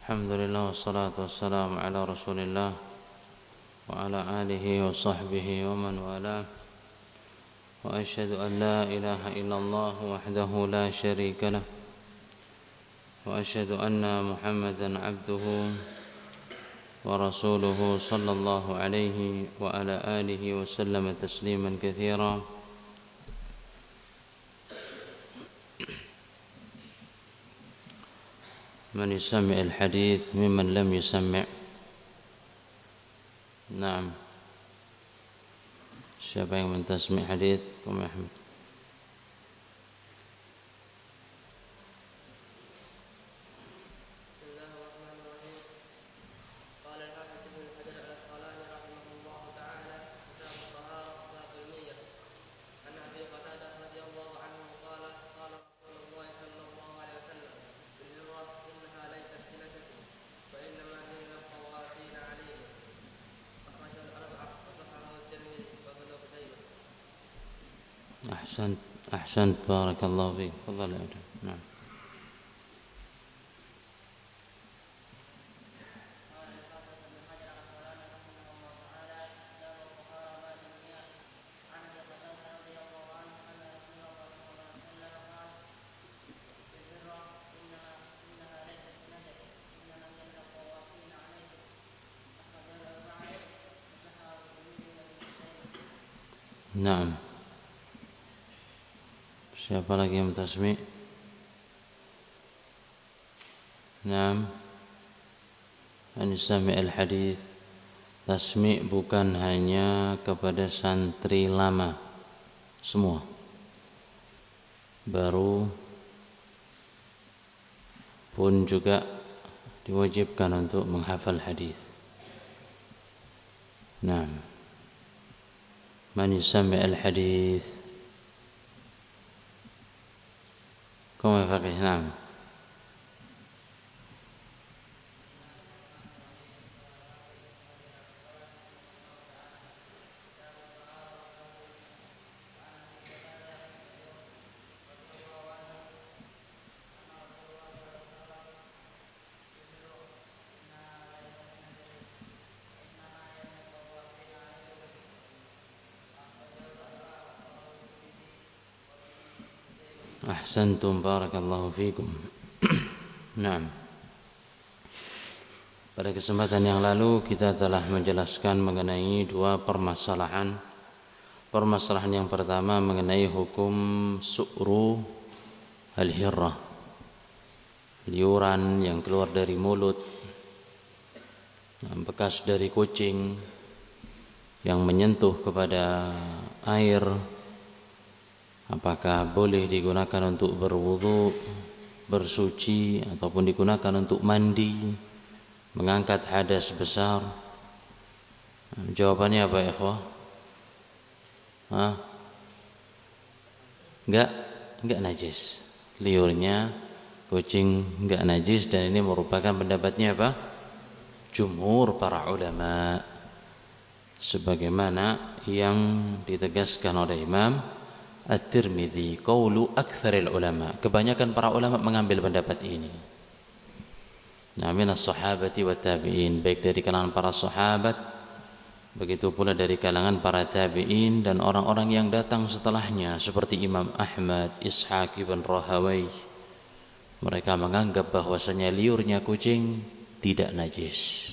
Alhamdulillah wassalatu wassalamu ala Rasulillah wa ala alihi wa sahbihi wa man wala. Wa asyhadu an la ilaha illallah wahdahu la syarika lah. Wa asyhadu anna Muhammadan abduhu wa rasuluhu sallallahu alaihi wa ala alihi wa sallama tasliman katsira. Man yusami' al-hadith mimman lam yusami'. Naam. Siapa yang mentasmi' hadith? Qum ya Ahmad. أحسنت بارك الله فيك. تفضل يا أبو. نعم. نعم. Siapa lagi yang tasmi'? Naam. An yusami' al-hadith. Tasmi' bukan hanya kepada santri lama, semua. Baru pun juga diwajibkan untuk menghafal hadis. Naam. Man yusami' al-hadith. Qum ya faqih. Naam. Ahsantum barakallahu fikum. Naam. Pada kesempatan yang lalu kita telah menjelaskan mengenai dua permasalahan. Permasalahan yang pertama mengenai hukum su'ru al-hirrah, liuran yang keluar dari mulut, bekas dari kucing yang menyentuh kepada air. Apakah boleh digunakan untuk berwudu, bersuci, ataupun digunakan untuk mandi, mengangkat hadas besar? Jawabannya apa ya, ikhwah? Enggak najis. Liurnya kucing enggak najis, dan ini merupakan pendapatnya apa? Jumhur para ulama, sebagaimana yang ditegaskan oleh Imam At-Tirmidzi, qaulu aktsaril ulama. Kebanyakan para ulama mengambil pendapat ini. Nah, minas sahabati wa tabi'in, baik dari kalangan para sahabat, begitu pula dari kalangan para tabi'in dan orang-orang yang datang setelahnya seperti Imam Ahmad, Ishaq ibn Rahawayh. Mereka menganggap bahwasanya liurnya kucing tidak najis.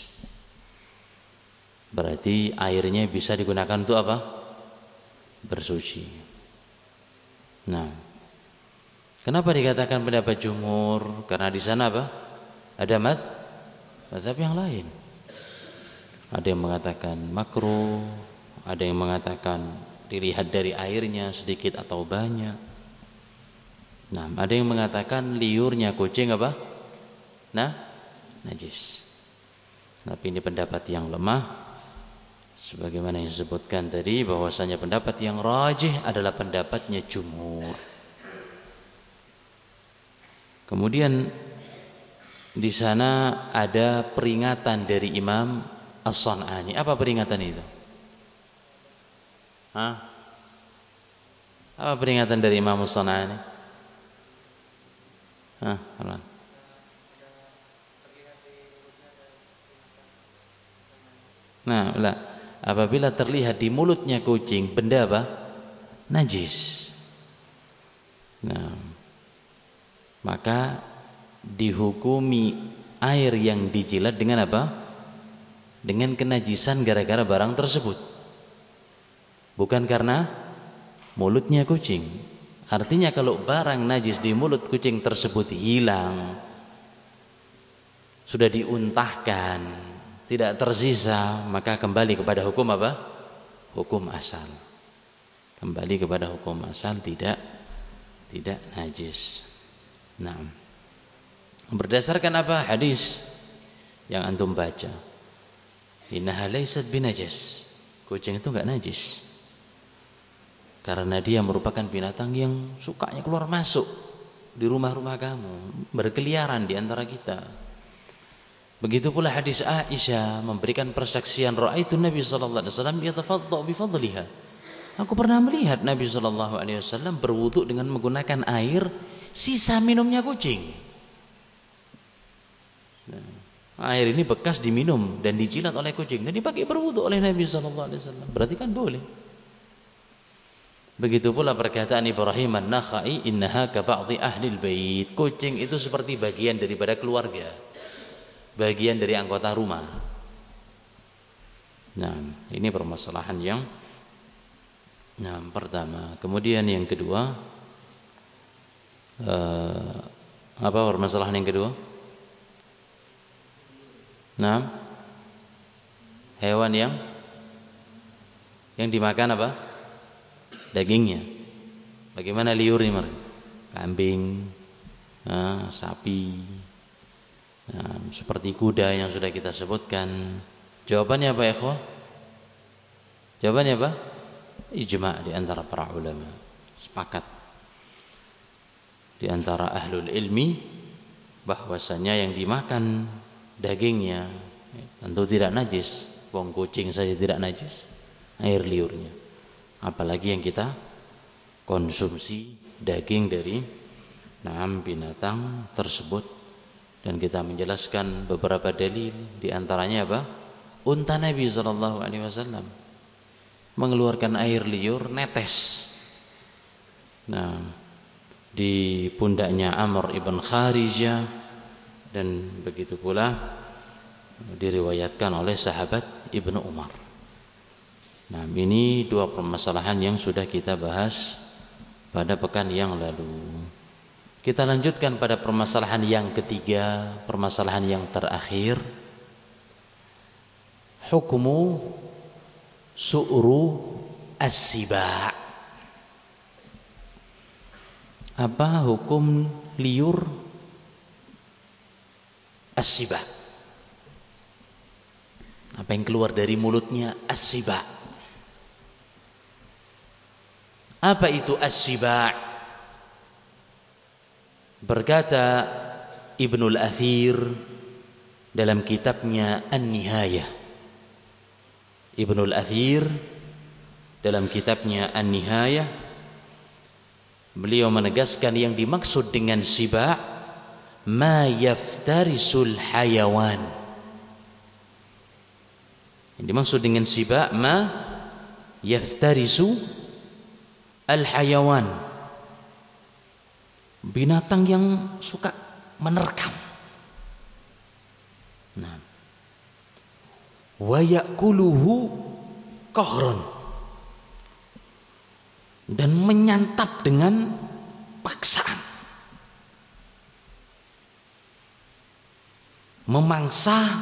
Berarti airnya bisa digunakan untuk apa? Bersuci. Nah, kenapa dikatakan pendapat jumhur? Karena di sana apa? Ada mazhab yang lain. Ada yang mengatakan makruh, ada yang mengatakan dilihat dari airnya sedikit atau banyak. Nah, ada yang mengatakan liurnya kucing apa? Nah, najis. Tapi ini pendapat yang lemah. Sebagaimana yang disebutkan tadi, bahwasanya pendapat yang rajih adalah pendapatnya jumhur. Kemudian di sana ada peringatan dari Imam As-San'ani. Apa peringatan itu? Apa peringatan dari Imam As-San'ani? Nah, apabila terlihat di mulutnya kucing benda apa? Najis. Nah, maka dihukumi air yang dijilat dengan apa? Dengan kenajisan gara-gara barang tersebut. Bukan karena mulutnya kucing. Artinya kalau barang najis di mulut kucing tersebut hilang, sudah diuntahkan, tidak tersisa, maka kembali kepada hukum apa? Hukum asal. Kembali kepada hukum asal, tidak najis. Nah, berdasarkan apa? Hadis yang antum baca. Innaha laysat binajas. Kucing itu enggak najis. Karena dia merupakan binatang yang sukanya keluar masuk di rumah-rumah kamu, berkeliaran di antara kita. Begitu pula hadis Aisyah memberikan persaksian, ra'aitu Nabi sallallahu alaihi wasallam yatafaddha bi fadliha. Aku pernah melihat Nabi sallallahu alaihi wasallam berwudu dengan menggunakan air sisa minumnya kucing. Nah, air ini bekas diminum dan dijilat oleh kucing dan dipakai berwudu oleh Nabi sallallahu alaihi wasallam. Berarti kan boleh. Begitu pula perkataan Ibrahim An-Nakhai, innaha ka ba'dhi ahli al-bait. Kucing itu seperti bagian daripada keluarga, bagian dari anggota rumah. Nah, ini permasalahan yang pertama. Kemudian yang kedua, apa permasalahan yang kedua? Nah, hewan yang dimakan apa? Dagingnya. Bagaimana liur ini? Kambing, sapi, seperti kuda yang sudah kita sebutkan. Jawabannya apa ya, ikhwah? Jawabannya apa? Ijma' di antara para ulama. Sepakat di antara ahlul ilmi bahwasanya yang dimakan dagingnya tentu tidak najis. Wong kucing saja tidak najis, air liurnya. Apalagi yang kita konsumsi daging dari binatang tersebut. Dan kita menjelaskan beberapa dalil, di antaranya apa? Unta Nabi SAW mengeluarkan air liur netes. Di pundaknya Amr ibn Kharijah, dan begitu pula diriwayatkan oleh sahabat Ibnu Umar. Ini dua permasalahan yang sudah kita bahas pada pekan yang lalu. Kita lanjutkan pada permasalahan yang ketiga, permasalahan yang terakhir. Hukmu su'ru as-siba'. Apa hukum liur as-siba'? Apa yang keluar dari mulutnya as-siba'? Apa itu as-siba'? Berkata Ibnul Athir dalam kitabnya An-Nihayah. Ibnul Athir dalam kitabnya An-Nihayah, beliau menegaskan yang dimaksud dengan siba' ma yaftarisul hayawan. Yang dimaksud dengan siba' ma yaftarisu al-hayawan, binatang yang suka menerkam. Wa ya'kuluhu qahran, dan menyantap dengan paksaan, memangsa,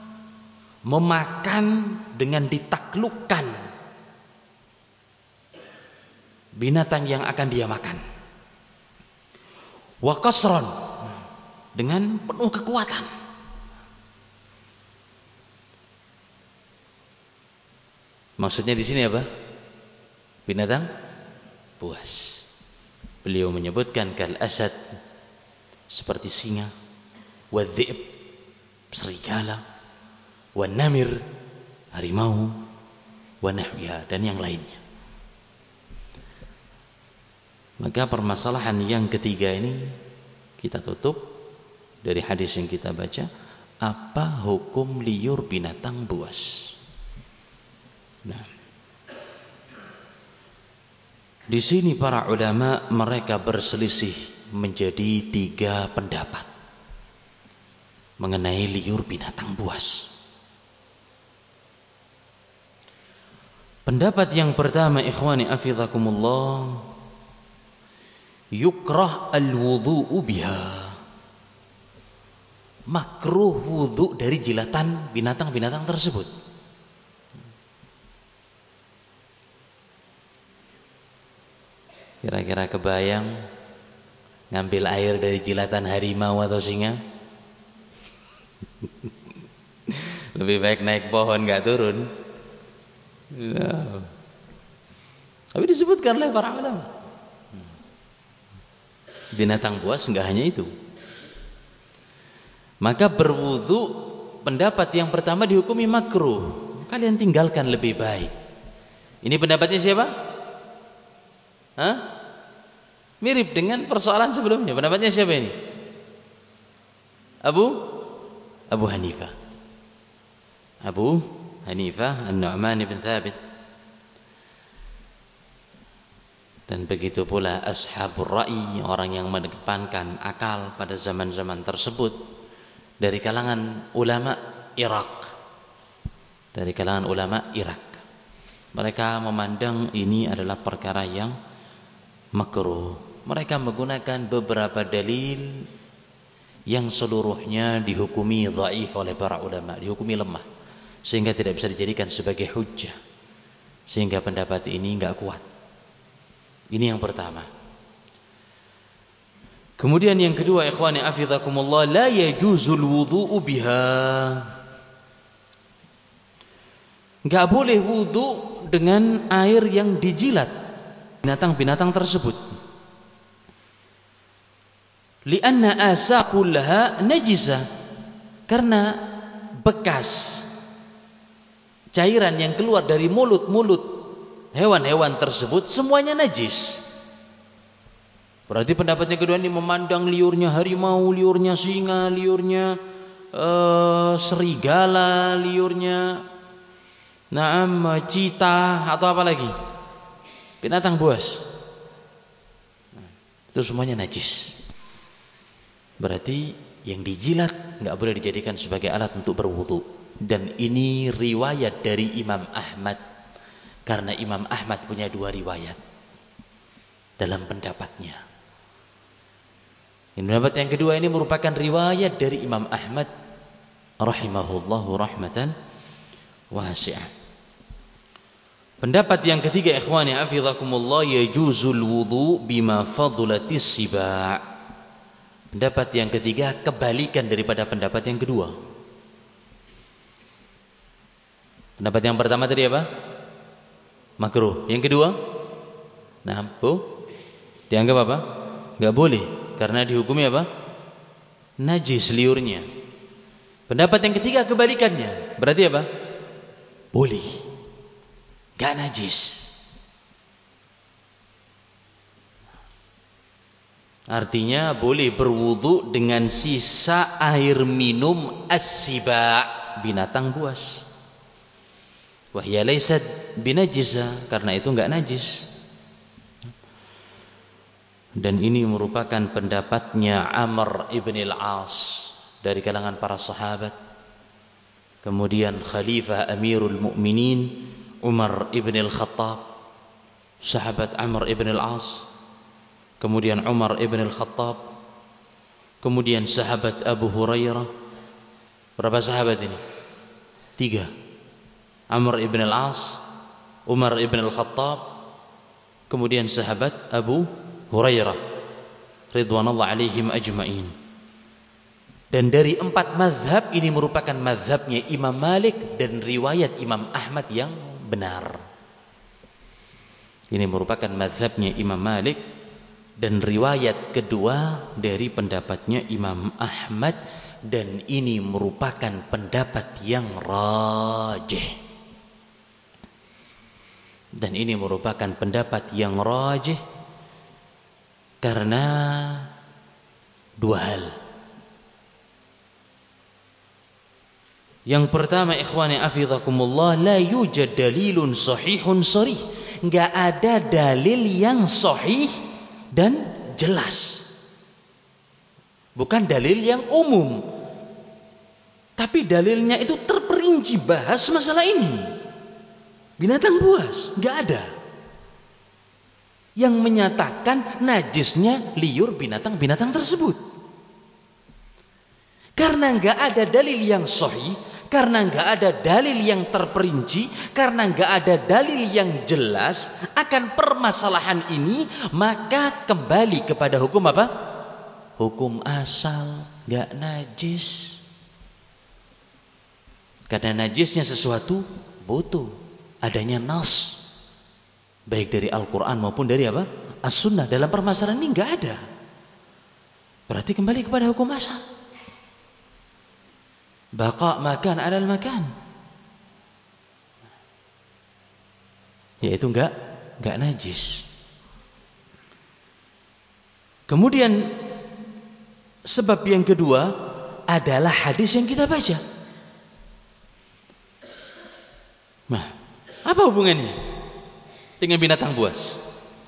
memakan dengan ditaklukkan binatang yang akan dia makan. Wa qasran, dengan penuh kekuatan. Maksudnya di sini apa? Binatang buas. Beliau menyebutkan kal asad, seperti singa, wa dhi'b, serigala, wa namir, harimau, wa nahwiha, dan yang lainnya. Maka permasalahan yang ketiga ini kita tutup dari hadis yang kita baca. Apa hukum liur binatang buas? Nah, di sini para ulama mereka berselisih menjadi 3 pendapat mengenai liur binatang buas. Pendapat yang pertama, ikhwani afizakumullah, yukrah al-wudhu'u biha. Makruh wudhu dari jilatan binatang-binatang tersebut. Kira-kira kebayang ngambil air dari jilatan harimau atau singa? Lebih baik naik pohon gak turun. No. Tapi disebutkan oleh para ulama, binatang buas enggak hanya itu. Maka berwudu, pendapat yang pertama dihukumi makruh. Kalian tinggalkan lebih baik. Ini pendapatnya siapa? Hah? Mirip dengan persoalan sebelumnya. Pendapatnya siapa ini? Abu Hanifah. Abu Hanifah An-Nu'man bin Thabit. Dan begitu pula ashabur ra'i, orang yang mengedepankan akal pada zaman-zaman tersebut dari kalangan ulama Irak. Dari kalangan ulama Irak. Mereka memandang ini adalah perkara yang makruh. Mereka menggunakan beberapa dalil yang seluruhnya dihukumi dhaif oleh para ulama, dihukumi lemah, sehingga tidak bisa dijadikan sebagai hujjah. Sehingga pendapat ini enggak kuat. Ini yang pertama. Kemudian yang kedua, ikhwani afizakumullah, la yajuzul wudhu'u biha. Enggak boleh wudu dengan air yang dijilat binatang-binatang tersebut. Lianna asaqullaha najisah. Karena bekas cairan yang keluar dari mulut-mulut hewan-hewan tersebut semuanya najis. Berarti pendapatnya kedua ini memandang liurnya harimau, liurnya singa, liurnya serigala, liurnya cita atau apa lagi? Binatang buas. Itu semuanya najis. Berarti yang dijilat enggak boleh dijadikan sebagai alat untuk berwudu. Dan ini riwayat dari Imam Ahmad. Karena Imam Ahmad punya 2 riwayat dalam pendapatnya. Pendapat yang kedua ini merupakan riwayat dari Imam Ahmad rahimahullahu rahmatan wasi'ah. Pendapat yang ketiga, ikhwani hafizakumullah, yajuzul wudu bima fadulatis siba'. Pendapat yang ketiga kebalikan daripada pendapat yang kedua. Pendapat yang pertama tadi apa? Makruh. Yang kedua, dianggap apa? Enggak boleh karena dihukumi apa? Najis liurnya. Pendapat yang ketiga kebalikannya. Berarti apa? Boleh. Enggak najis. Artinya boleh berwudu dengan sisa air minum as-siba', binatang buas. Wa hiya laysat binajisa, karena itu enggak najis. Dan ini merupakan pendapatnya Amr ibn al-As dari kalangan para sahabat. Kemudian Khalifah Amirul Mukminin Umar ibn al-Khattab, sahabat Amr ibn al-As. Kemudian Umar ibn al-Khattab. Kemudian sahabat Abu Hurairah. Berapa sahabat ini? 3. Amr ibn al-As, Umar ibn al-Khattab, kemudian sahabat Abu Hurairah ridwanullah alaihim ajma'in. Dan dari 4 mazhab ini merupakan mazhabnya Imam Malik dan riwayat Imam Ahmad yang benar. Ini merupakan mazhabnya Imam Malik dan riwayat kedua dari pendapatnya Imam Ahmad, dan ini merupakan pendapat yang rajih. Dan ini merupakan pendapat yang rajih karena 2 hal. Yang pertama, ikhwani afizakumullah, la yujad dalilun sahihun sharih. Enggak ada dalil yang sahih dan jelas. Bukan dalil yang umum. Tapi dalilnya itu terperinci bahas masalah ini. Binatang buas, enggak ada yang menyatakan najisnya liur binatang-binatang tersebut. Karena enggak ada dalil yang sahih, karena enggak ada dalil yang terperinci, karena enggak ada dalil yang jelas akan permasalahan ini, maka kembali kepada hukum apa? Hukum asal, enggak najis. Karena najisnya sesuatu butuh adanya nas, baik dari Al-Quran maupun dari apa? As-Sunnah. Dalam permasalahan ini enggak ada. Berarti kembali kepada hukum asal. Baqa makan alal makan, yaitu enggak najis. Kemudian sebab yang kedua adalah hadis yang kita baca. Nah, apa hubungannya dengan binatang buas?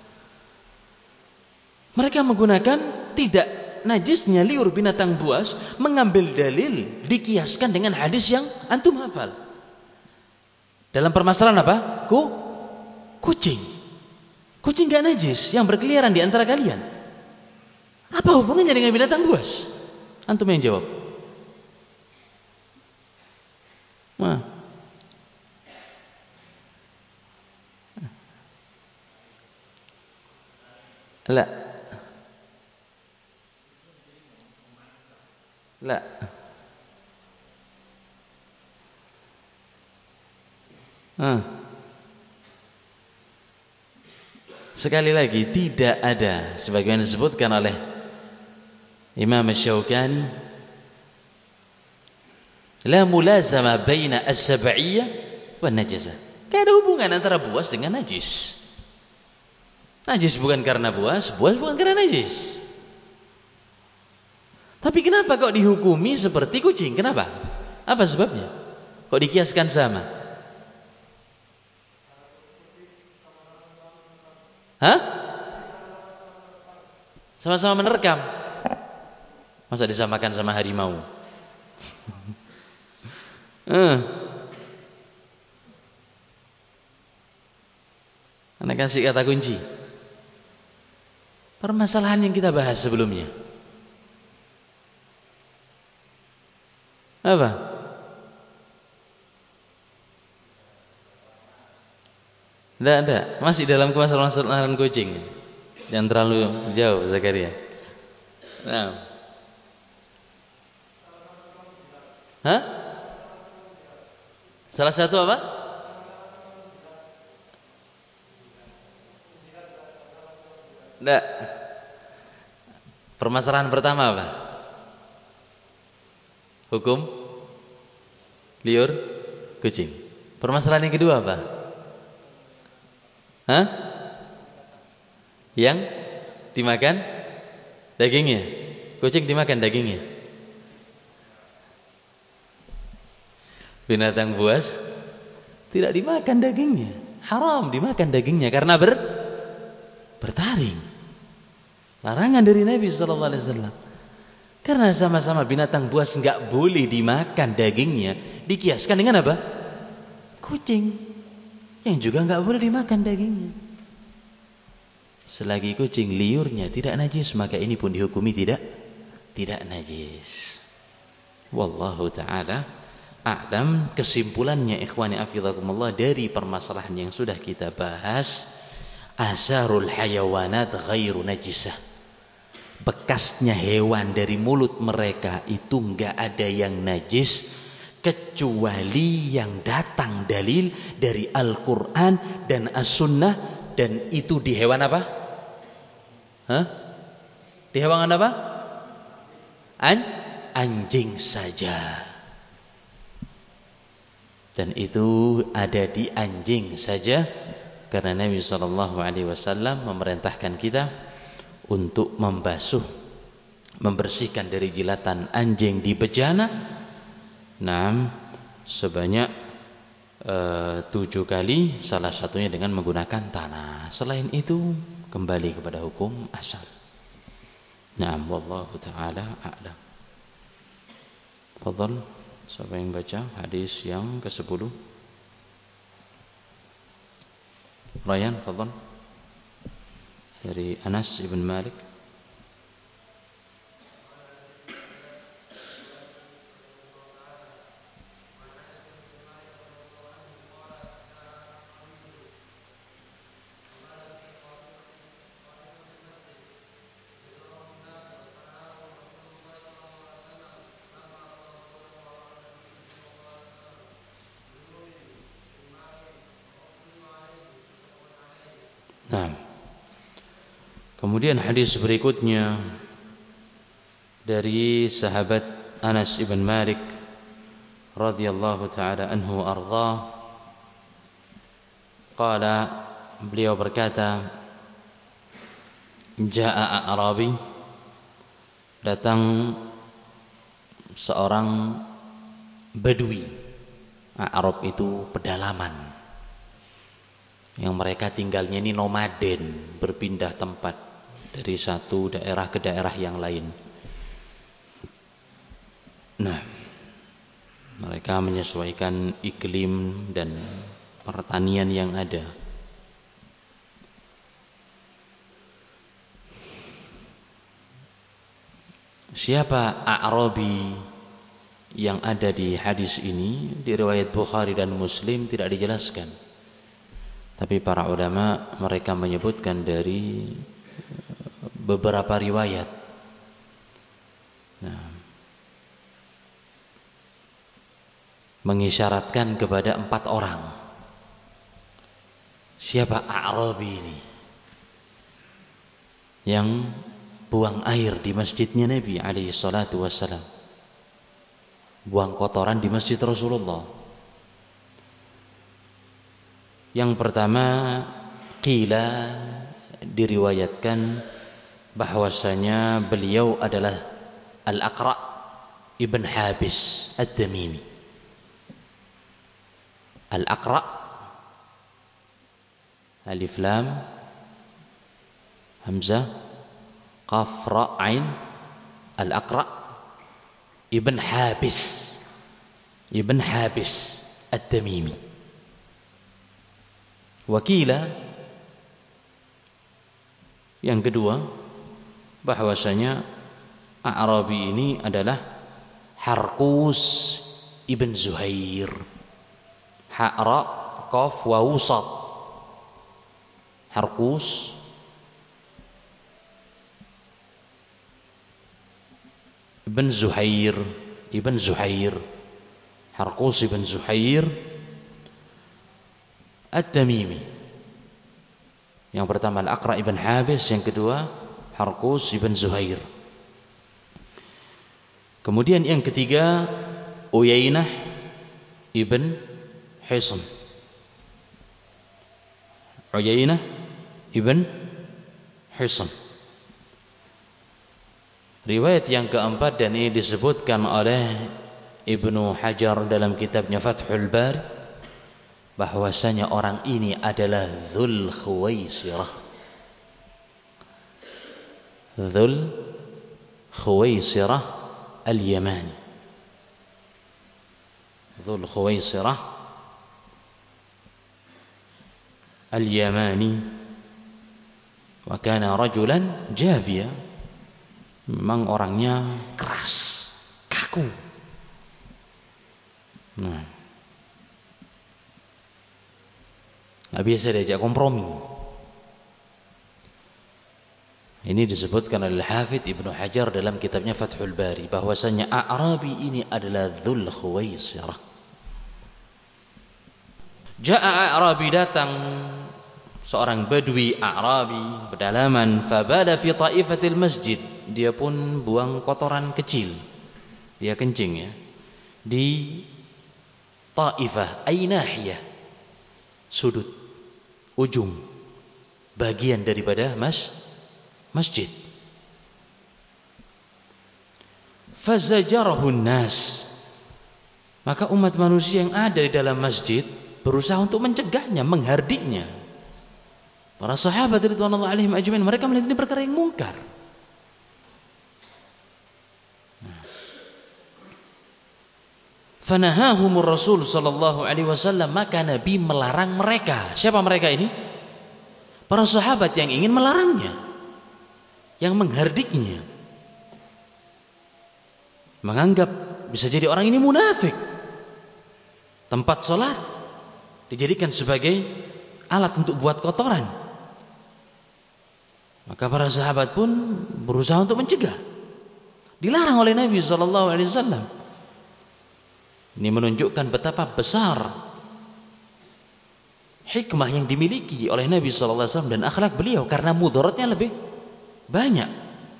Mereka menggunakan tidak najisnya liur binatang buas, mengambil dalil dikiaskan dengan hadis yang antum hafal. Dalam permasalahan apa? Kucing. Kucing gak najis yang berkeliaran di antara kalian. Apa hubungannya dengan binatang buas? Antum yang jawab. Nah. La. Sekali lagi, tidak ada sebagaimana disebutkan oleh Imam Asy-Syaukani, la mulazama baina as-sab'iyyah wan najasah. Tidak ada hubungan antara buas dengan najis. Najis bukan karena buas bukan karena najis. Tapi kenapa kok dihukumi seperti kucing? Kenapa? Apa sebabnya? Kok dikiaskan sama? Hah? Sama-sama menerkam. Masa disamakan sama harimau? Anda kasih kata kunci. Permasalahan yang kita bahas sebelumnya. Apa? Tidak. Masih dalam permasalahan kucing. Jangan terlalu jauh, Zakaria. Nah. Hah? Salah satu apa? Tidak. Permasalahan pertama apa? Hukum liur kucing. Permasalahan yang kedua apa? Hah? Yang dimakan dagingnya. Kucing dimakan dagingnya. Binatang buas tidak dimakan dagingnya. Haram dimakan dagingnya karena bertaring. Larangan dari Nabi sallallahu alaihi wasallam. Karena sama-sama binatang buas enggak boleh dimakan dagingnya, dikiaskan dengan apa? Kucing yang juga enggak boleh dimakan dagingnya. Selagi kucing liurnya tidak najis, maka ini pun dihukumi tidak najis. Wallahu taala a'lam. Kesimpulannya ikhwani afizakumullah dari permasalahan yang sudah kita bahas, asarul hayawanat ghairu najisah. Bekasnya hewan dari mulut mereka itu enggak ada yang najis kecuali yang datang dalil dari Al-Quran dan As-Sunnah, dan itu di hewan apa? Di hewan apa? Anjing saja. Dan itu ada di anjing saja, karena Nabi SAW memerintahkan kita untuk membersihkan dari jilatan anjing di bejana. Nah, sebanyak 7 kali, salah satunya dengan menggunakan tanah. Selain itu kembali kepada hukum asal. Naam, wallahu taala a'lam. Fadhal, siapa yang baca hadis yang ke-10? Rayyan, fadhal. Dari Anas ibn Malik. Nah, kemudian hadis berikutnya dari sahabat Anas ibn Malik radhiyallahu taala anhu arda, qala, beliau berkata, jaa a'rabi, datang seorang badui. Arab itu pedalaman, yang mereka tinggalnya ini nomaden, berpindah tempat dari satu daerah ke daerah yang lain. Nah, mereka menyesuaikan iklim dan pertanian yang ada. Siapa A'rabi yang ada di hadis ini? Di riwayat Bukhari dan Muslim tidak dijelaskan. Tapi para ulama mereka menyebutkan dari beberapa riwayat. Nah, mengisyaratkan kepada 4 orang. Siapa A'rabi ini yang buang air di masjidnya Nabi alaihi salatu wassalam, buang kotoran di masjid Rasulullah? Yang pertama, qila, diriwayatkan bahwasanya beliau adalah Al-Aqra' ibn Habis Ad-Damimi. Al-Aqra', alif lam hamzah qaf ra ain, Al-Aqra' ibn Habis Ad-Damimi. Wakila, yang kedua, bahwasanya A'rabi ini adalah Harqus ibn Zuhair. Ha-ra qaf wa wusat. Harqus ibn Zuhair, Harqus ibn Zuhair Ad-Damimi. Yang pertama Al-Aqra' ibn Habis, yang kedua Harqus ibn Zuhair. Kemudian yang ketiga Uyainah ibn Hisn. Uyainah ibn Hisn. Riwayat yang keempat, dan ini disebutkan oleh Ibnu Hajar dalam kitabnya Fathul Bari, bahwasanya orang ini adalah Dzul Khuwaisirah. Dzul Khuwaisirah Al-Yamani. Dzul Khuwaisirah Al-Yamani. Wa kana rajulan jafiya. Memang orangnya keras, kaku. Nah, nggak bisa diajak kompromi. Ini disebutkan oleh Hafidz Ibnu Hajar dalam kitabnya Fathul Bari, bahwasanya A'rabi ini adalah Dzul Khuwaisirah. Ja'a A'rabi, datang seorang badui A'rabi pedalaman, fabala fi ta'ifatil masjid, dia pun buang kotoran kecil, dia kencing ya, di ta'ifah, ay nahiyah, sudut, ujung, bagian daripada masjid. Fazajarahun nas, Maka umat manusia yang ada di dalam masjid berusaha untuk mencegahnya, menghardiknya. Para sahabat radhiyallahu alaihim ajmain, mereka melihat ini perkara yang mungkar. Fanahahumur Rasul sallallahu alaihi wasallam, maka Nabi melarang mereka. Siapa mereka ini? Para sahabat yang ingin melarangnya, yang menghardiknya, menganggap bisa jadi orang ini munafik. Tempat sholat dijadikan sebagai alat untuk buat kotoran. Maka para sahabat pun berusaha untuk mencegah. Dilarang oleh Nabi sallallahu alaihi wasallam. Ini menunjukkan betapa besar hikmah yang dimiliki oleh Nabi sallallahu alaihi wasallam dan akhlak beliau, karena mudaratnya lebih banyak.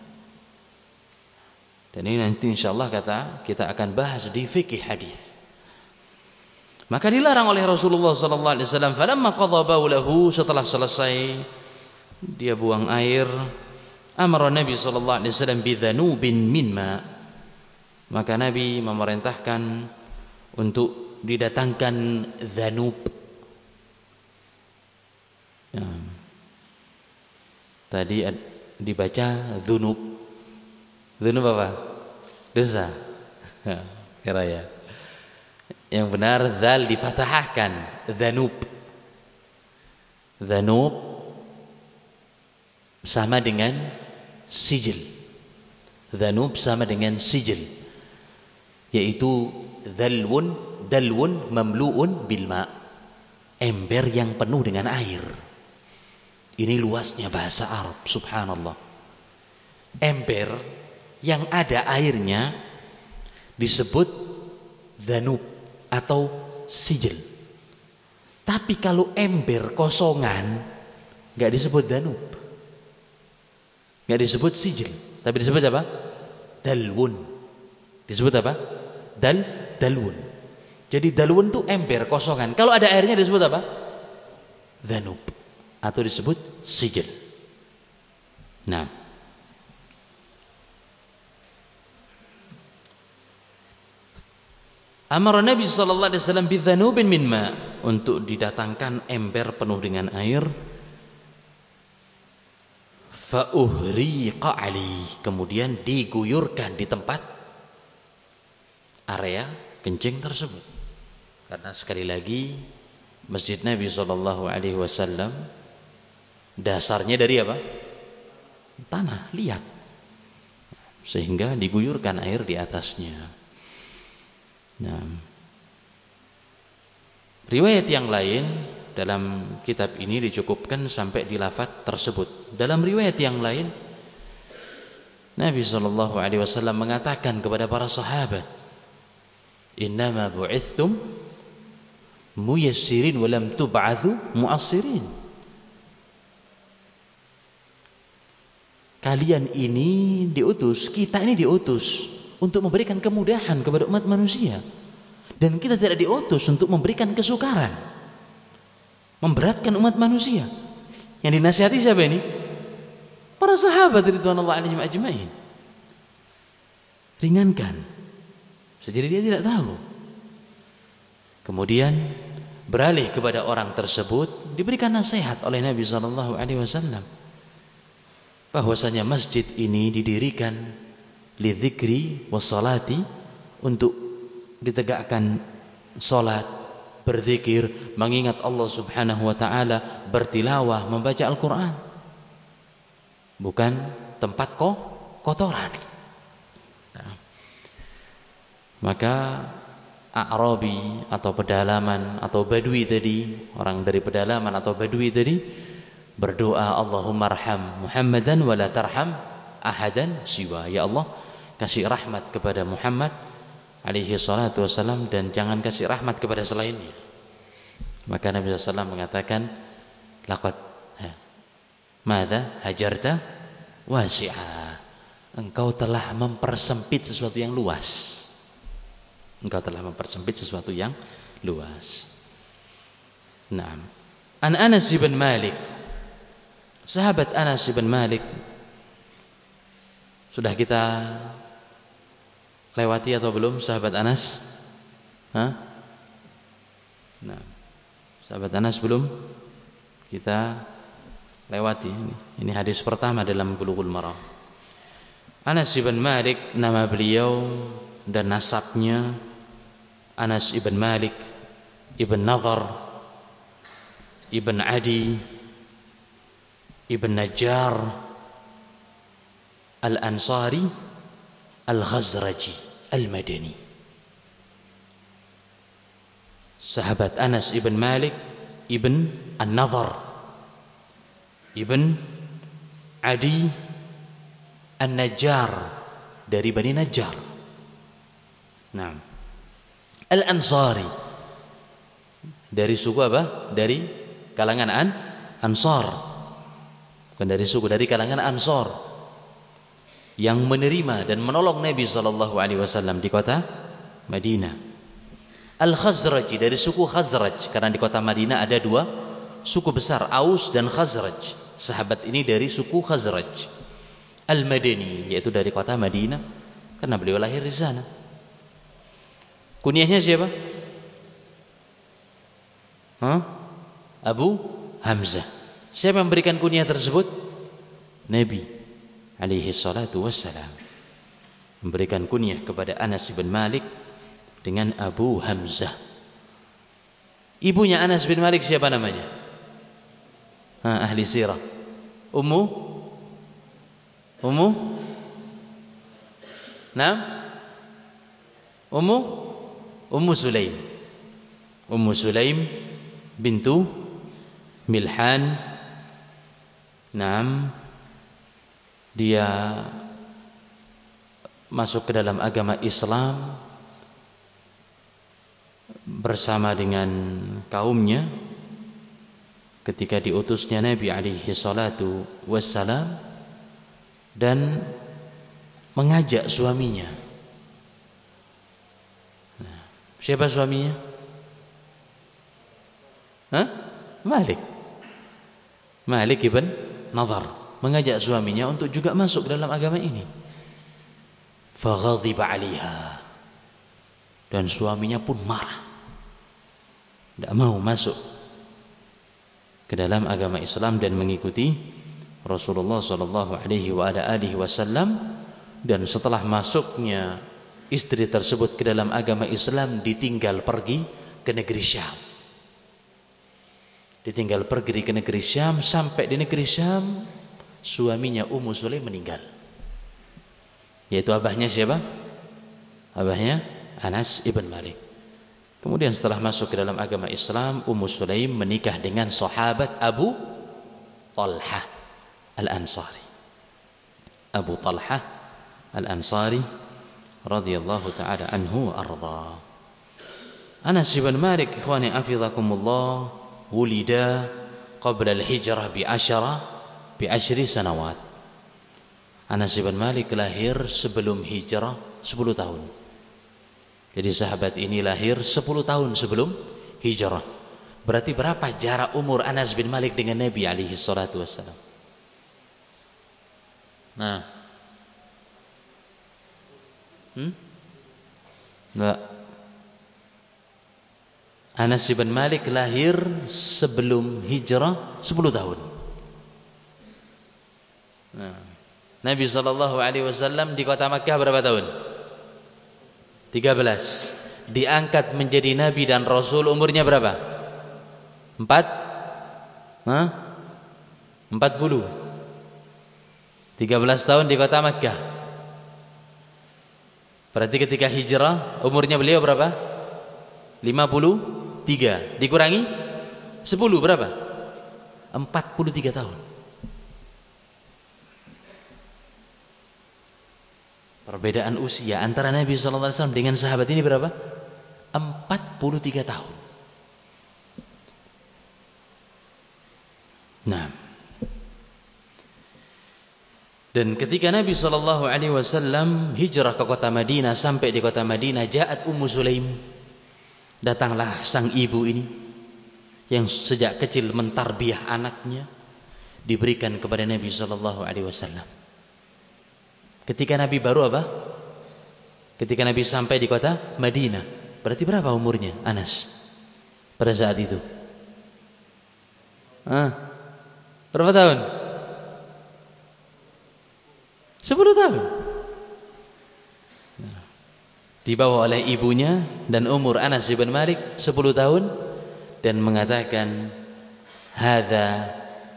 Dan ini nanti insyaallah kita akan bahas di fikih hadis. Maka dilarang oleh Rasulullah sallallahu alaihi wasallam. Falamma qadha baulahu, setelah selesai dia buang air, amara Nabi sallallahu alaihi wasallam bidhanubin min ma. Maka Nabi memerintahkan untuk didatangkan dhanub. Ya. Tadi dibaca dzunub. Dzunub apa? Dosa. Kira ya. Yang benar dzal difathahkan, dzanub. Dzanub sama dengan sijil. Dzanub sama dengan sijil, yaitu dalwun mamlu'un bil ma', ember yang penuh dengan air. Ini luasnya bahasa Arab, subhanallah. Ember yang ada airnya disebut dzanub atau sijil. Tapi kalau ember kosongan enggak disebut dzanub, enggak disebut sijil, tapi disebut apa? Dalwun. Disebut apa? Dalwun. Jadi dalwun itu ember kosongan. Kalau ada airnya disebut apa? Dzanub atau disebut sijil. Nah, amara Nabi sallallahu alaihi wasallam bidzanubin min ma, untuk didatangkan ember penuh dengan air. Fa uhriqa ali, kemudian diguyurkan di tempat area kencing tersebut. Karena sekali lagi Masjid Nabi sallallahu alaihi wasallam dasarnya dari apa? Tanah liat, sehingga diguyurkan air di atasnya. Nah, riwayat yang lain dalam kitab ini dicukupkan sampai di lafaz tersebut. Dalam riwayat yang lain, Nabi sallallahu alaihi wasallam mengatakan kepada para sahabat, "Innama bu'ithtum muyassirin wa lam tub'atsu mu'assirin." Kalian ini diutus, kita ini diutus untuk memberikan kemudahan kepada umat manusia. Dan kita tidak diutus untuk memberikan kesukaran, memberatkan umat manusia. Yang dinasihati siapa ini? Para sahabat radhiyallahu alaihim ajmain. Ringankan. Jadi dia tidak tahu. Kemudian beralih kepada orang tersebut, diberikan nasihat oleh Nabi sallallahu alaihi wasallam bahwasanya masjid ini didirikan lidzikri wassalati, untuk ditegakkan salat, berzikir, mengingat Allah Subhanahu wa taala, bertilawah, membaca Al-Qur'an. Bukan tempat kotoran. Nah, maka A'rabi atau pedalaman atau Badui tadi, orang dari pedalaman atau Badui tadi berdoa, Allahumma arham Muhammadan wa la tarham ahadan siwa. Ya Allah, kasih rahmat kepada Muhammad alaihi salatu wasalam, dan jangan kasih rahmat kepada selainnya. Maka Nabi SAW mengatakan, laqad madza hajarta wasi'a, engkau telah mempersempit sesuatu yang luas. Engkau telah mempersempit sesuatu yang luas. Naam. An Anas bin Malik, sahabat Anas bin Malik, sudah kita lewati atau belum sahabat Anas? Hah? Nah, sahabat Anas belum kita lewati. Ini hadis pertama dalam Bulughul Maram. Anas ibn Malik, nama beliau dan nasabnya Anas ibn Malik ibn Nadhr ibn Adi ibn Najjar Al-Ansari Al-Khazraji Al-Madani. Sahabat Anas ibn Malik ibn An-Nadhr ibn Adi An-Najjar, dari Bani Najjar. Nah, Al-Ansari, dari suku apa? Dari kalangan Ansar. Bukan dari suku, dari kalangan Ansar, yang menerima dan menolong Nabi SAW di kota Madinah. Al-Khazraji, dari suku Khazraj, karena di kota Madinah ada dua suku besar, Aus dan Khazraj. Sahabat ini dari suku Khazraj. Al-Madani, yaitu dari kota Madinah, karena beliau lahir di sana. Kunyahnya siapa? Abu Hamzah. Siapa yang memberikan kunyah tersebut? Nabi alaihi salatu wassalam memberikan kunyah kepada Anas bin Malik dengan Abu Hamzah. Ibunya Anas bin Malik siapa namanya? Ahli sirah. Ummu Sulaim. Ummu Sulaim bintu Milhan. Dia masuk ke dalam agama Islam bersama dengan kaumnya ketika diutusnya Nabi alaihi salatu wassalam, dan mengajak suaminya. Siapa suaminya? Malik ibn Nadhr, mengajak suaminya untuk juga masuk dalam agama ini. Faghadhiba 'alaiha, dan suaminya pun marah, tidak mau masuk ke dalam agama Islam dan mengikuti Rasulullah sallallahu alaihi wasallam. Dan setelah masuknya istri tersebut ke dalam agama Islam, ditinggal pergi ke negeri Syam. Ditinggal pergi ke negeri Syam. Sampai di negeri Syam, suaminya Ummu Sulaim meninggal. Yaitu abahnya siapa? Abahnya Anas ibn Malik. Kemudian setelah masuk ke dalam agama Islam, Ummu Sulaim menikah dengan sahabat Abu Talhah Al-Ansari. Abu Talhah Al-Ansari radhiyallahu ta'ala anhu arda. Anas bin Malik, ikhwani afizakumullah, wulida qabla al-hijrah bi 10 sanawat. Anas bin Malik lahir sebelum hijrah 10 tahun. Jadi sahabat ini lahir 10 tahun sebelum hijrah. Berarti berapa jarak umur Anas bin Malik dengan Nabi alaihi salatu wassalam? Enggak. Anas bin Malik lahir sebelum hijrah 10 tahun. Nabi SAW di kota Makkah berapa tahun? 13. Diangkat menjadi Nabi dan Rasul umurnya berapa? 40. 13 tahun di kota Makkah. Berarti ketika hijrah umurnya beliau berapa? 53. Dikurangi 10 berapa? 43 tahun. Perbedaan usia antara Nabi SAW dengan sahabat ini berapa? 43 tahun. Dan ketika Nabi SAW hijrah ke kota Madinah, sampai di kota Madinah, ja'at Ummu Sulaim, datanglah sang ibu ini yang sejak kecil mentarbiyah anaknya, diberikan kepada Nabi SAW. Ketika Nabi baru apa? Ketika Nabi sampai di kota Madinah, Berarti berapa umurnya Anas pada saat itu? Berapa tahun? 10 tahun. Dibawa oleh ibunya dan umur Anas bin Malik 10 tahun dan mengatakan hadza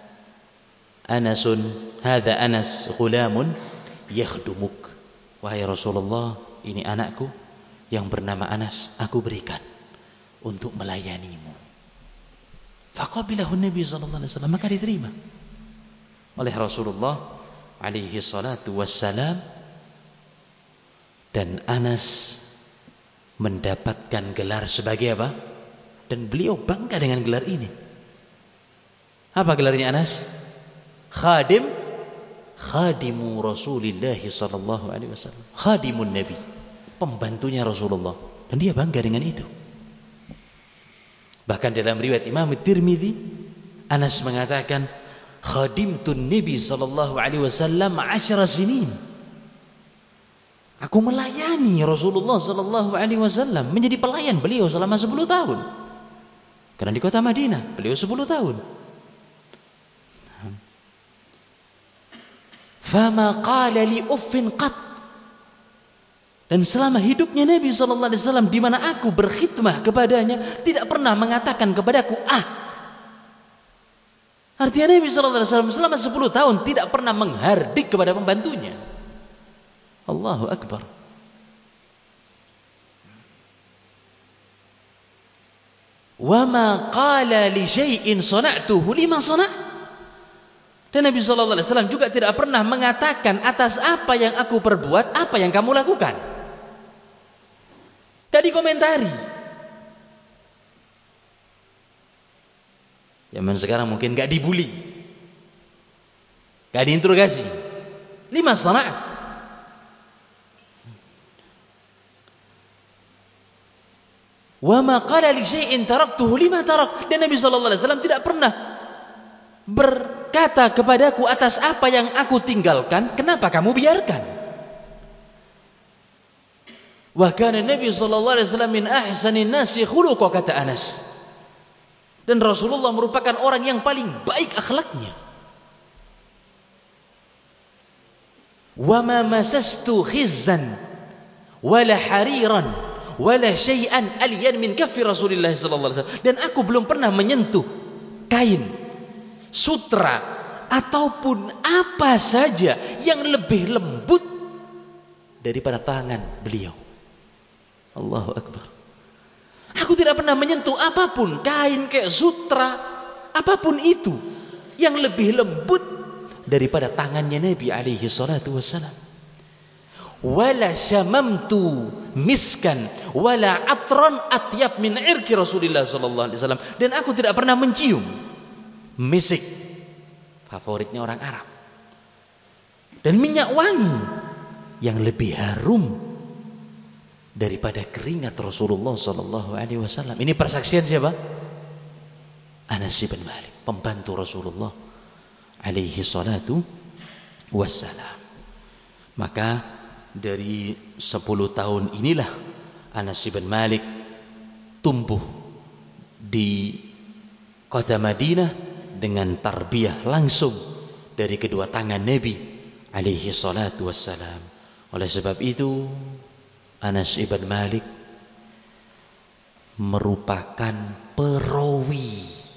Anas ghulamun yakhdumuk. Wahai Rasulullah, ini anakku yang bernama Anas, aku berikan untuk melayanimu. Faqabilahu Nabi sallallahu alaihi wasallam, maka diterima oleh Rasulullah alaihi salatu wassalam, dan Anas mendapatkan gelar sebagai apa? Dan beliau bangga dengan gelar ini. Apa gelarnya Anas? Khadimu Rasulillah sallallahu alaihi wasallam. Khadimun Nabi, pembantunya Rasulullah, dan dia bangga dengan itu. Bahkan dalam riwayat Imam Tirmidzi, Anas mengatakan, khadimtun Nabi sallallahu alaihi wasallam 10 sinin. Aku melayani Rasulullah sallallahu alaihi wasallam, menjadi pelayan beliau selama 10 tahun. Karena di kota Madinah beliau 10 tahun. Fama qala li uffin qat. Dan selama hidupnya Nabi sallallahu alaihi wasallam di mana aku berkhidmah kepadanya, tidak pernah mengatakan kepadaku Artinya Nabi sallallahu alaihi wasallam selama 10 tahun tidak pernah menghardik kepada pembantunya. Allahu Akbar. Wa ma qala li syai'in sana'tuhu lima sana'. Dan Nabi sallallahu alaihi wasallam juga tidak pernah mengatakan atas apa yang aku perbuat, apa yang kamu lakukan. Tidak dikomentari. Zaman sekarang mungkin gak dibully, gak diinterogasi. Lima sana'. Wa ma qala li syai'in taraktuhu lima tarak. Dan Nabi sallallahu alaihi wasallam tidak pernah berkata kepadaku atas apa yang aku tinggalkan, kenapa kamu biarkan? Wa kana Nabi sallallahu alaihi wasallam min ahsanin nasi khuluqa, kata Anas. Dan Rasulullah merupakan orang yang paling baik akhlaknya. Wa ma masastu khizzan wala hariran wala syai'an aliyan min kaffi Rasulillah sallallahu alaihi wasallam. Dan aku belum pernah menyentuh kain, sutra, ataupun apa saja yang lebih lembut daripada tangan beliau. Allahu Akbar. Aku tidak pernah menyentuh apapun, kain kayak sutra, apapun itu yang lebih lembut daripada tangannya Nabi alaihi salatu wassalam. Wala syamamtu miskan wala atran atyab min irki Rasulillah sallallahu alaihi wasallam. Dan aku tidak pernah mencium misik, favoritnya orang Arab, dan minyak wangi yang lebih harum daripada keringat Rasulullah sallallahu alaihi wasallam. Ini persaksian siapa? Anas bin Malik, pembantu Rasulullah alaihi salatu wassalam. Maka dari 10 tahun inilah Anas bin Malik tumbuh di kota Madinah dengan tarbiyah langsung dari kedua tangan Nabi alaihi salatu wassalam. Oleh sebab itu Anas bin Malik merupakan perawi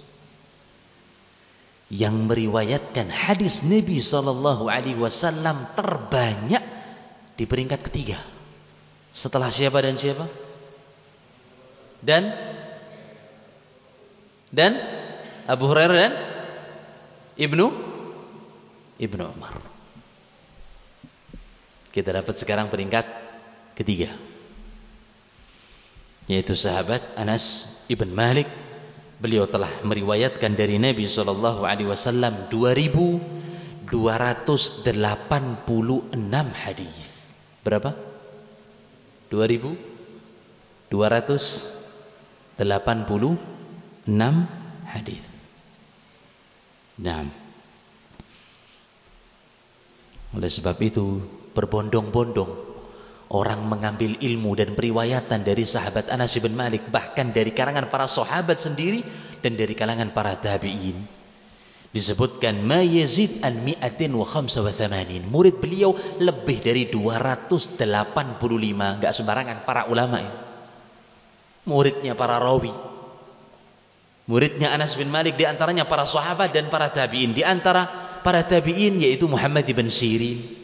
yang meriwayatkan hadis Nabi sallallahu alaihi wasallam terbanyak di peringkat ketiga. Setelah siapa dan siapa? Dan Abu Hurairah dan Ibnu Umar. Kita dapat sekarang peringkat ketiga, yaitu sahabat Anas ibn Malik. Beliau telah meriwayatkan dari Nabi sallallahu alaihi wasallam 2286 hadis. Berapa? 2286 hadis. Nah, oleh sebab itu berbondong-bondong orang mengambil ilmu dan periwayatan dari sahabat Anas bin Malik, bahkan dari kalangan para sahabat sendiri dan dari kalangan para tabi'in. Disebutkan ma yazid an 185. Murid beliau lebih dari 285, enggak sembarangan para ulama ini. Muridnya para rawi. Muridnya Anas bin Malik di antaranya para sahabat dan para tabi'in. Di antara para tabi'in yaitu Muhammad bin Sirin.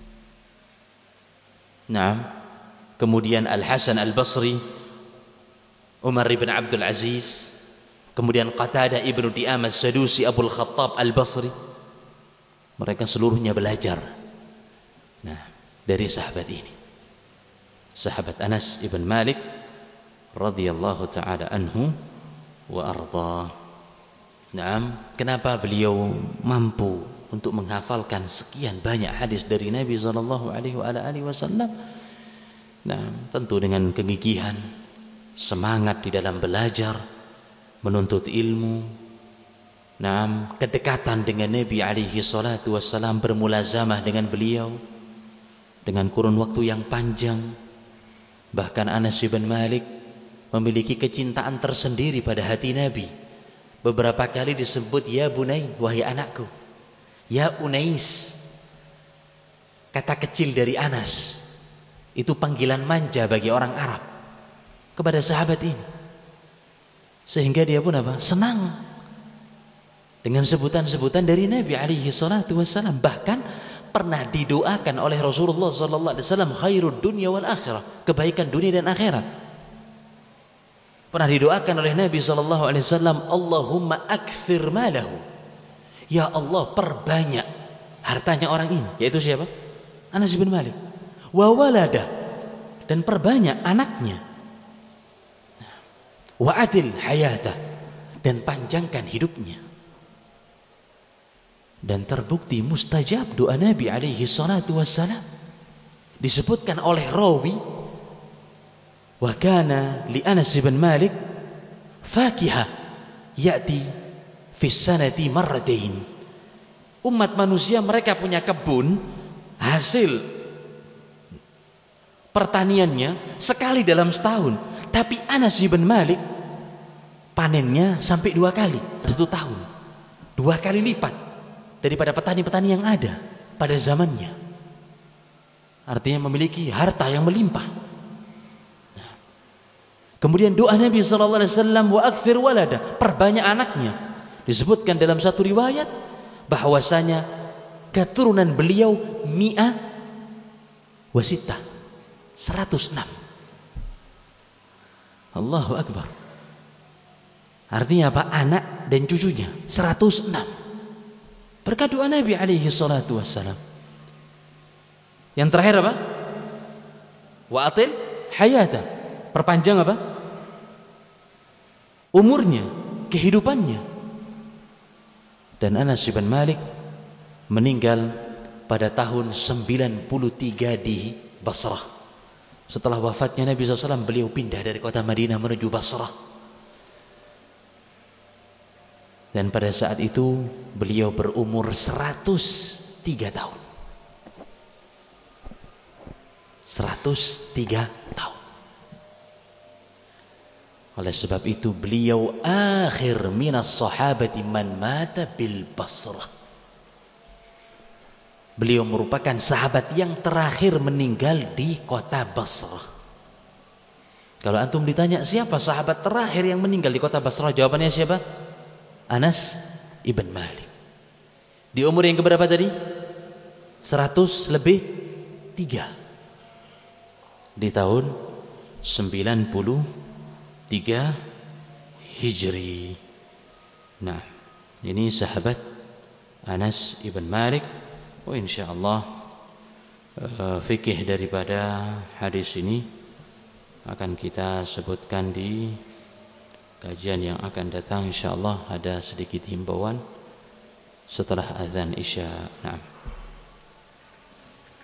Naam. Kemudian Al-Hasan Al-Basri, Umar bin Abdul Aziz, kemudian Qatadah ibnu Di'amah As-Sadusi, Abul Khattab Al-Basri. Mereka seluruhnya belajar dari sahabat ini. Sahabat Anas ibn Malik radhiyallahu taala anhu wa arda. Naam, kenapa beliau mampu untuk menghafalkan sekian banyak hadis dari Nabi sallallahu alaihi wasallam? Nah, tentu dengan kegigihan, semangat di dalam belajar, menuntut ilmu. Nah, kedekatan dengan Nabi alaihi salatu wasallam, bermulazamah dengan beliau dengan kurun waktu yang panjang. Bahkan Anas bin Malik memiliki kecintaan tersendiri pada hati Nabi. Beberapa kali disebut ya bunai, wahai anakku. Ya Unais, kata kecil dari Anas. Itu panggilan manja bagi orang Arab kepada sahabat ini. Sehingga dia pun apa? Senang dengan sebutan-sebutan dari Nabi alaihi salatu wassalam. Bahkan pernah didoakan oleh Rasulullah sallallahu alaihi wasallam khairud dunya wal akhirah, kebaikan dunia dan akhirat. Pernah didoakan oleh Nabi sallallahu alaihi wasallam, Allahumma akthir malahu. Ya Allah, perbanyak hartanya orang ini. Yaitu siapa? Anas bin Malik. Wa walada, dan perbanyak anaknya. Wa adil hayatah, dan panjangkan hidupnya. Dan terbukti mustajab doa Nabi alaihi salatu wassalam. Disebutkan oleh rawi, wa kana li Anas bin Malik fakihah ya'ti fi sanati marratain. Umat manusia mereka punya kebun, hasil pertaniannya sekali dalam setahun. Tapi Anas bin Malik panennya sampai 2 kali satu tahun, 2 kali lipat daripada petani-petani yang ada pada zamannya. Artinya memiliki harta yang melimpah. Kemudian doa Nabi sallallahu alaihi wasallam, wa akthir walada, perbanyak anaknya. Disebutkan dalam satu riwayat bahwasanya keturunan beliau mi'ah wasitah, 106. Allahu akbar. Artinya apa? Anak dan cucunya 106. Berkat doa Nabi alaihi salatu wassalam. Yang terakhir apa? Wa atil hayata, perpanjang apa? Umurnya, kehidupannya. Dan Anas bin Malik meninggal pada tahun 93 di Basrah. Setelah wafatnya Nabi SAW, beliau pindah dari kota Madinah menuju Basrah. Dan pada saat itu beliau berumur 103 tahun. 103 tahun. Oleh sebab itu beliau akhir minas sahabati man mata bil Basrah. Beliau merupakan sahabat yang terakhir meninggal di kota Basrah. Kalau antum ditanya siapa sahabat terakhir yang meninggal di kota Basrah, jawabannya siapa? Anas ibn Malik. Di umur yang keberapa tadi? 100 lebih 3. Di tahun 93 Hijri. Nah, ini sahabat Anas ibn Malik. Oh, insyaallah fikih daripada hadis ini akan kita sebutkan di kajian yang akan datang insyaallah. Ada sedikit himbauan setelah azan Isya. Nah.